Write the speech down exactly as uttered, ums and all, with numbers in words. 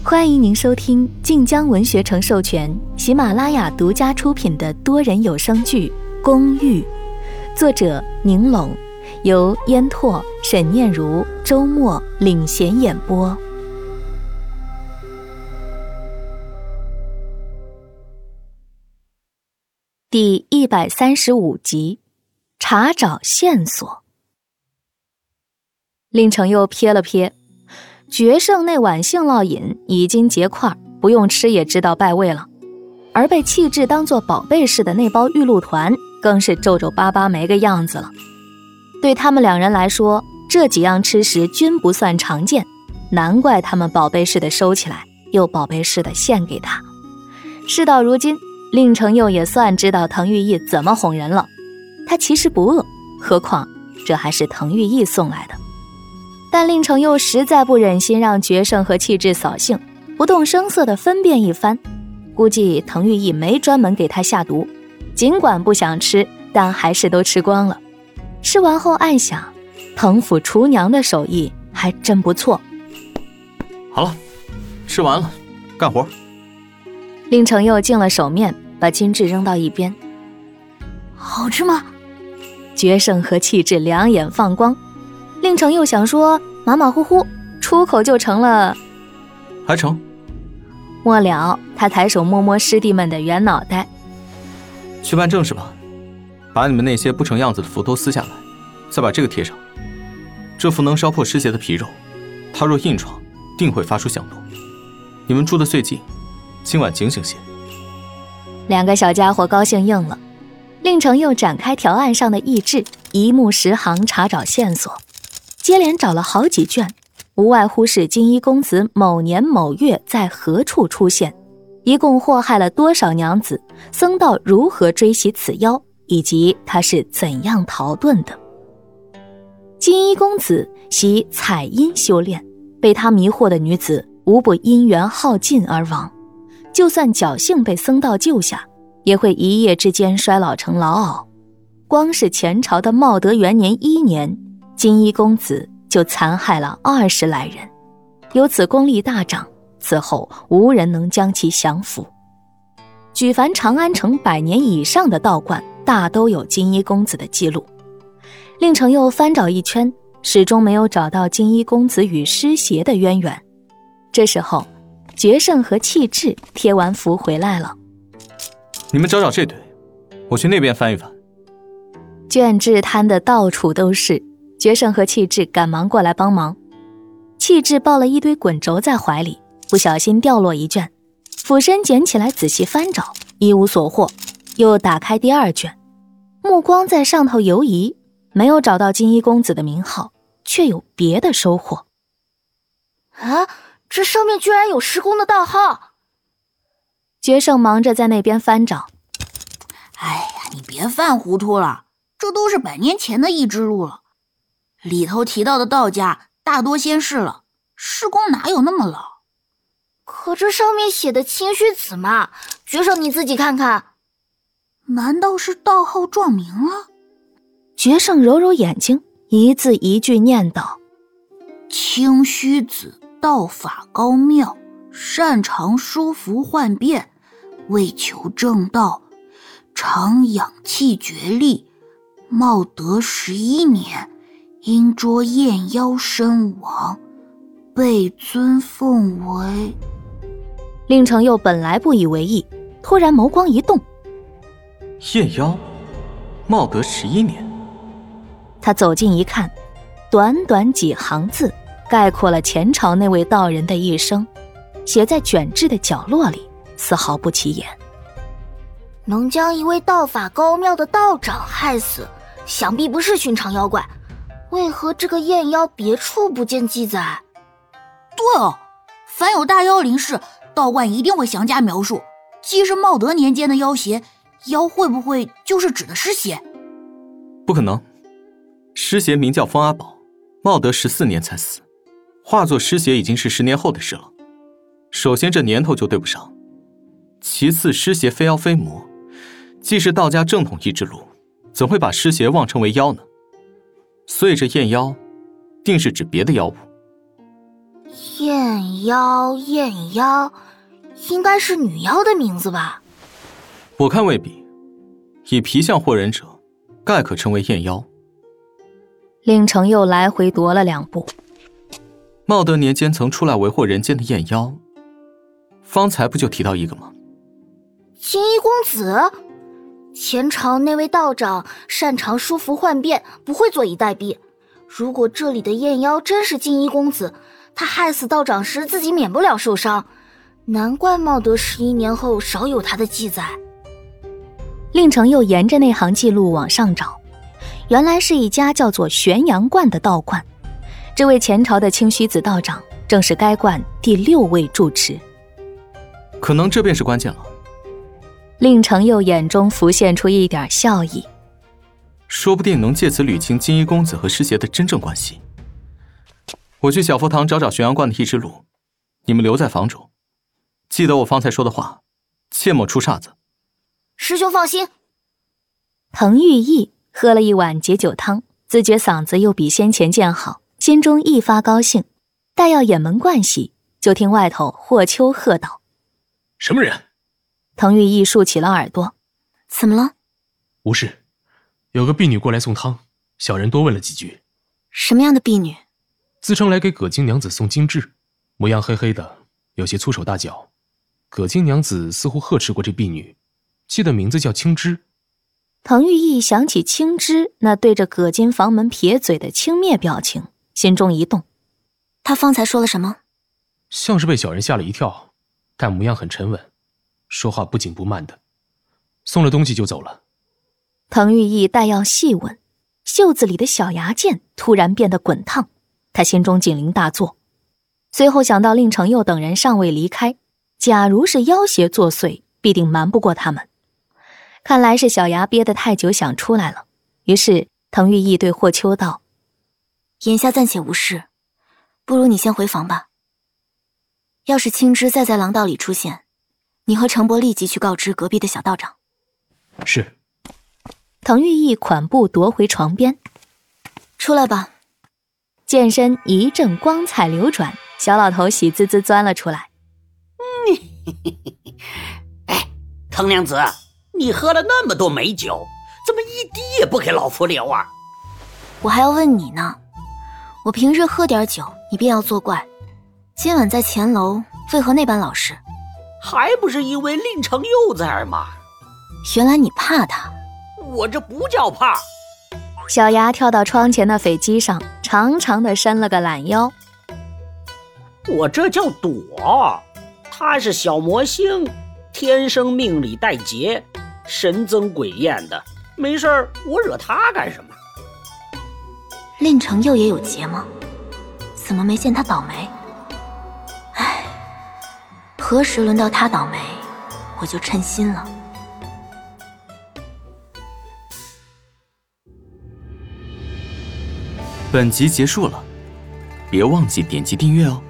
欢迎您收听晋江文学城授权、喜马拉雅独家出品的多人有声剧《公寓》，作者宁龙，由烟拓、沈念如、周末领衔演播。第一百三十五集，查找线索。令程又瞥了瞥，决胜那碗杏烙饮已经结块，不用吃也知道败味了，而被弃置当作宝贝似的那包玉露团更是皱皱巴巴没个样子了。对他们两人来说，这几样吃食均不算常见，难怪他们宝贝似的收起来，又宝贝似的献给他。事到如今，令程又也算知道滕玉义怎么哄人了。他其实不饿，何况这还是滕玉义送来的。但令程又实在不忍心让决胜和弃置扫兴，不动声色地分辨一番。估计滕玉义没专门给他下毒，尽管不想吃，但还是都吃光了。吃完后暗想，滕府厨娘的手艺还真不错。 好了，吃完了，干活。 令程又净了手面，把金质扔到一边。 好吃吗？ 决胜和弃置两眼放光。令程又想说马马虎虎，出口就成了还成。 末了，他抬手摸摸师弟们的圆脑袋。 去办正事吧，把你们那些不成样子的符都撕下来，再把这个贴上。这符能烧破尸邪的皮肉，它若硬闯，定会发出响动。你们住得最近，今晚警醒些。 两个小家伙高兴应了。令程又展开条案上的意志，一目十行查找线索。接连找了好几卷，无外乎是金衣公子某年某月在何处出现，一共祸害了多少娘子，僧道如何追袭此妖，以及他是怎样逃遁的。金衣公子习采阴修炼，被他迷惑的女子无不因缘耗尽而亡，就算侥幸被僧道救下，也会一夜之间衰老成老媪。光是前朝的茂德元年一年，金衣公子就残害了二十来人，由此功力大涨，此后无人能将其降服。举凡长安城百年以上的道观，大都有金衣公子的记录。令程又翻找一圈，始终没有找到金衣公子与尸邪的渊源。这时候，决胜和弃置贴完符回来了。 你们找找这堆，我去那边翻一翻。 卷质摊的到处都是，决胜和弃置赶忙过来帮忙。弃置抱了一堆滚轴在怀里，不小心掉落一卷，俯身捡起来仔细翻找，一无所获，又打开第二卷，目光在上头游移，没有找到金衣公子的名号，却有别的收获。 啊，这上面居然有施工的道号！ 决胜忙着在那边翻找。 哎呀，你别犯糊涂了，这都是百年前的异之录了，里头提到的道家大多仙逝了，施工哪有那么老？ 可这上面写的清虚子嘛，决胜你自己看看。 难道是道号撞名了？ 决胜揉揉眼睛，一字一句念道： 清虚子道法高妙，擅长说服幻变，为求正道，常养气绝力。茂德十一年，因捉燕妖身亡，被尊奉为。 令程又本来不以为意，突然眸光一动。 燕妖，茂德十一年。 他走近一看，短短几行字概括了前朝那位道人的一生，写在卷质的角落里，丝毫不起眼。 能将一位道法高妙的道长害死，想必不是寻常妖怪，为何这个燕妖别处不见记载？ 对哦，凡有大妖临世，道观一定会详加描述。既是茂德年间的妖邪，妖会不会就是指的尸邪？ 不可能，尸邪名叫风阿宝，茂德十四年才死，化作尸邪已经是十年后的事了。首先这年头就对不上，其次尸邪非妖非魔，既是道家正统异之路，怎会把尸邪妄称为妖呢？所以这燕妖定是指别的妖物。 燕妖，燕妖，应该是女妖的名字吧？ 我看未必，以皮相惑人者，概可称为燕妖。 令程又来回踱了两步。 茂德年间曾出来为祸人间的燕妖，方才不就提到一个吗？ 金衣公子，前朝那位道长擅长舒服幻变，不会坐以待毙。如果这里的燕妖真是金衣公子，他害死道长时自己免不了受伤，难怪茂德十一年后少有他的记载。 令程又沿着那行记录往上找，原来是一家叫做玄阳观的道观。这位前朝的清虚子道长正是该观第六位住持。 可能这便是关键了。 令程又眼中浮现出一点笑意， 说不定能借此捋清金衣公子和师爷的真正关系。我去小佛堂找找玄阳观的一之路，你们留在房中，记得我方才说的话，切莫出岔子。 师兄放心。 滕玉义喝了一碗解酒汤，自觉嗓子又比先前见好，心中一发高兴，待要掩门盥洗，就听外头霍秋喝道：“ 什么人？” 滕玉义竖起了耳朵：“ 怎么了？”“ 无事，有个婢女过来送汤，小人多问了几句。”“ 什么样的婢女？”“ 自称来给葛金娘子送金枝，模样黑黑的，有些粗手大脚。葛金娘子似乎呵斥过这婢女，记得名字叫青枝。” 滕玉义想起青枝那对着葛金房门撇嘴的轻蔑表情，心中一动。 他方才说了什么？ 像是被小人吓了一跳，但模样很沉稳，说话不紧不慢的，送了东西就走了。 滕玉义待要细问，袖子里的小牙剑突然变得滚烫，他心中警铃大作。随后想到令程佑等人尚未离开，假如是妖邪作祟，必定瞒不过他们。看来是小牙憋得太久想出来了，于是滕玉义对霍秋道：“ 眼下暂且无事，不如你先回房吧。要是青枝再在廊道里出现，你和程伯立即去告知隔壁的小道长。”“ 是。” 滕玉义款步踱回床边。 “出来吧。” 剑身一阵光彩流转，小老头喜滋滋钻了出来。 哎，滕娘子，你喝了那么多美酒，怎么一滴也不给老夫留啊？ 我还要问你呢，我平日喝点酒，你便要作怪，今晚在前楼为何那般老实？ 还不是因为令程佑在儿吗？ 原来你怕他。 我这不叫怕。 小牙跳到窗前的斐机上，长长的伸了个懒腰。 我这叫躲，他是小魔星，天生命里带劫，神憎鬼厌的，没事儿我惹他干什么？ 令程佑也有劫吗？怎么没见他倒霉？唉，何时轮到他倒霉，我就称心了。 本集结束了，别忘记点击订阅哦。